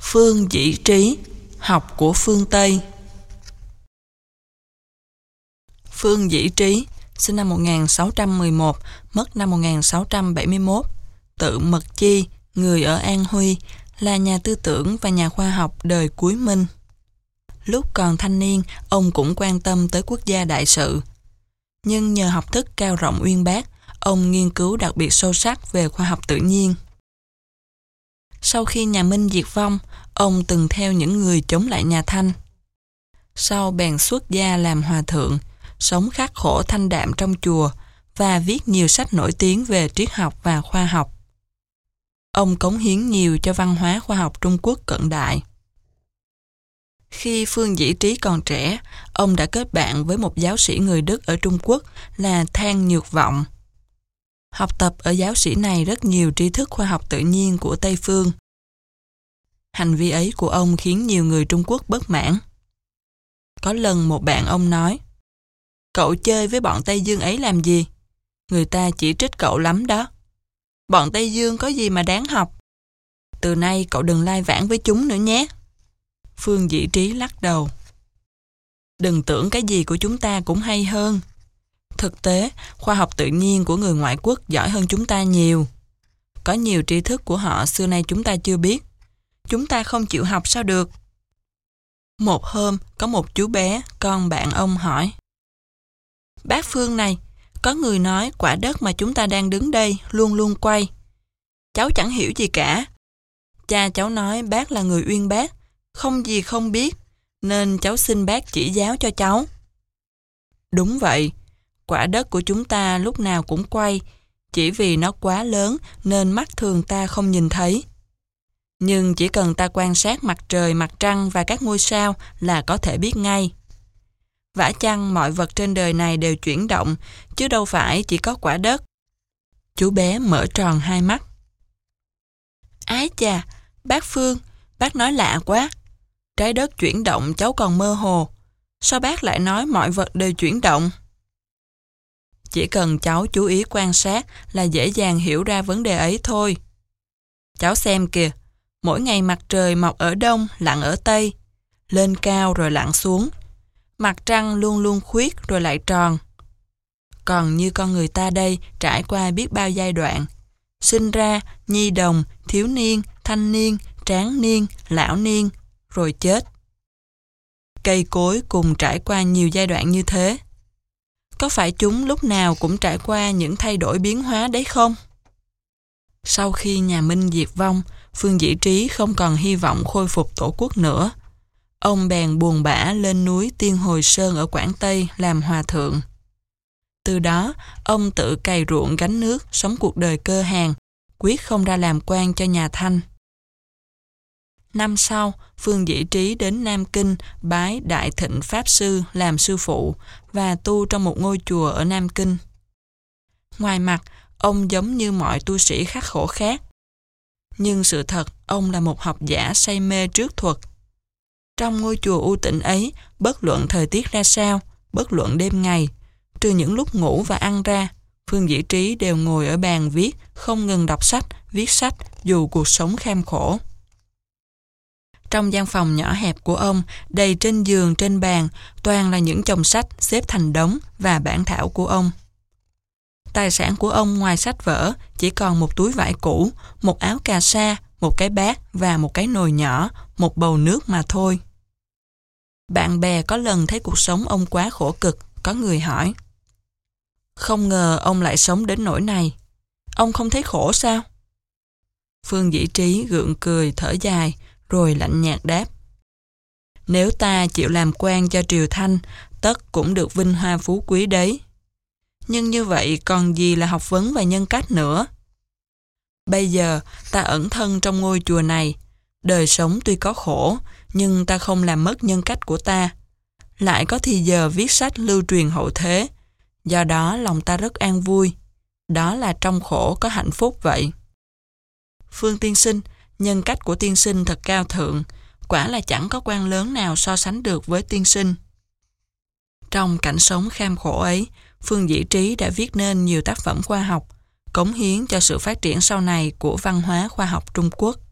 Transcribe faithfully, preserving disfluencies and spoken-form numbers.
Phương Dĩ Trí, học của phương Tây. Phương Dĩ Trí, sinh năm một nghìn sáu trăm mười một, mất năm một nghìn sáu trăm bảy mươi mốt, tự Mật Chi, người ở An Huy, là nhà tư tưởng và nhà khoa học đời cuối Minh. Lúc còn thanh niên, ông cũng quan tâm tới quốc gia đại sự. Nhưng nhờ học thức cao rộng uyên bác, ông nghiên cứu đặc biệt sâu sắc về khoa học tự nhiên. Sau khi nhà Minh diệt vong, ông từng theo những người chống lại nhà Thanh. Sau bèn xuất gia làm hòa thượng, sống khắc khổ thanh đạm trong chùa và viết nhiều sách nổi tiếng về triết học và khoa học. Ông cống hiến nhiều cho văn hóa khoa học Trung Quốc cận đại. Khi Phương Dĩ Trí còn trẻ, ông đã kết bạn với một giáo sĩ người Đức ở Trung Quốc là Thang Nhược Vọng. Học tập ở giáo sĩ này rất nhiều tri thức khoa học tự nhiên của Tây phương. Hành vi ấy của ông khiến nhiều người Trung Quốc bất mãn. Có lần một bạn ông nói: "Cậu chơi với bọn Tây Dương ấy làm gì? Người ta chỉ trích cậu lắm đó. Bọn Tây Dương có gì mà đáng học. Từ nay cậu đừng lai vãng với chúng nữa nhé." Phương Dĩ Trí lắc đầu: "Đừng tưởng cái gì của chúng ta cũng hay hơn. Thực tế, khoa học tự nhiên của người ngoại quốc giỏi hơn chúng ta nhiều. Có nhiều tri thức của họ xưa nay chúng ta chưa biết. Chúng ta không chịu học sao được?" Một hôm, có một chú bé, con bạn ông hỏi: "Bác Phương này, có người nói quả đất mà chúng ta đang đứng đây luôn luôn quay. Cháu chẳng hiểu gì cả. Cha cháu nói bác là người uyên bác, không gì không biết, nên cháu xin bác chỉ giáo cho cháu." Đúng vậy, quả đất của chúng ta lúc nào cũng quay, chỉ vì nó quá lớn nên mắt thường ta không nhìn thấy. Nhưng chỉ cần ta quan sát mặt trời, mặt trăng và các ngôi sao là có thể biết ngay. Vả chăng mọi vật trên đời này đều chuyển động, chứ đâu phải chỉ có quả đất. Chú bé mở tròn hai mắt. Ái chà, bác Phương, bác nói lạ quá. Trái đất chuyển động cháu còn mơ hồ. Sao bác lại nói mọi vật đều chuyển động? Chỉ cần cháu chú ý quan sát là dễ dàng hiểu ra vấn đề ấy thôi. Cháu xem kìa, mỗi ngày mặt trời mọc ở đông, lặn ở tây, lên cao rồi lặn xuống. Mặt trăng luôn luôn khuyết rồi lại tròn. Còn như con người ta đây trải qua biết bao giai đoạn. Sinh ra, nhi đồng, thiếu niên, thanh niên, tráng niên, lão niên, rồi chết. Cây cối cùng trải qua nhiều giai đoạn như thế. Có phải chúng lúc nào cũng trải qua những thay đổi biến hóa đấy không? Sau khi nhà Minh diệt vong, Phương Dĩ Trí không còn hy vọng khôi phục tổ quốc nữa. Ông bèn buồn bã lên núi Tiên Hồi Sơn ở Quảng Tây làm hòa thượng. Từ đó, ông tự cày ruộng gánh nước, sống cuộc đời cơ hàn, quyết không ra làm quan cho nhà Thanh. Năm sau, Phương Dĩ Trí đến Nam Kinh bái Đại Thịnh Pháp Sư làm sư phụ và tu trong một ngôi chùa ở Nam Kinh. Ngoài mặt, ông giống như mọi tu sĩ khắc khổ khác. Nhưng sự thật, ông là một học giả say mê trước thuật. Trong ngôi chùa u tịnh ấy, bất luận thời tiết ra sao, bất luận đêm ngày, trừ những lúc ngủ và ăn ra, Phương Dĩ Trí đều ngồi ở bàn viết, không ngừng đọc sách, viết sách dù cuộc sống kham khổ. Trong gian phòng nhỏ hẹp của ông, đầy trên giường, trên bàn, toàn là những chồng sách xếp thành đống và bản thảo của ông. Tài sản của ông ngoài sách vở chỉ còn một túi vải cũ, một áo cà sa, một cái bát và một cái nồi nhỏ, một bầu nước mà thôi. Bạn bè có lần thấy cuộc sống ông quá khổ cực, có người hỏi: "Không ngờ ông lại sống đến nỗi này. Ông không thấy khổ sao?" Phương Dĩ Trí gượng cười thở dài, rồi lạnh nhạt đáp: "Nếu ta chịu làm quan cho triều Thanh, tất cũng được vinh hoa phú quý đấy. Nhưng như vậy còn gì là học vấn và nhân cách nữa. Bây giờ ta ẩn thân trong ngôi chùa này, đời sống tuy có khổ, nhưng ta không làm mất nhân cách của ta. Lại có thì giờ viết sách lưu truyền hậu thế, do đó lòng ta rất an vui. Đó là trong khổ có hạnh phúc vậy." Phương tiên sinh, nhân cách của tiên sinh thật cao thượng, quả là chẳng có quan lớn nào so sánh được với tiên sinh. Trong cảnh sống kham khổ ấy, Phương Dĩ Trí đã viết nên nhiều tác phẩm khoa học, cống hiến cho sự phát triển sau này của văn hóa khoa học Trung Quốc.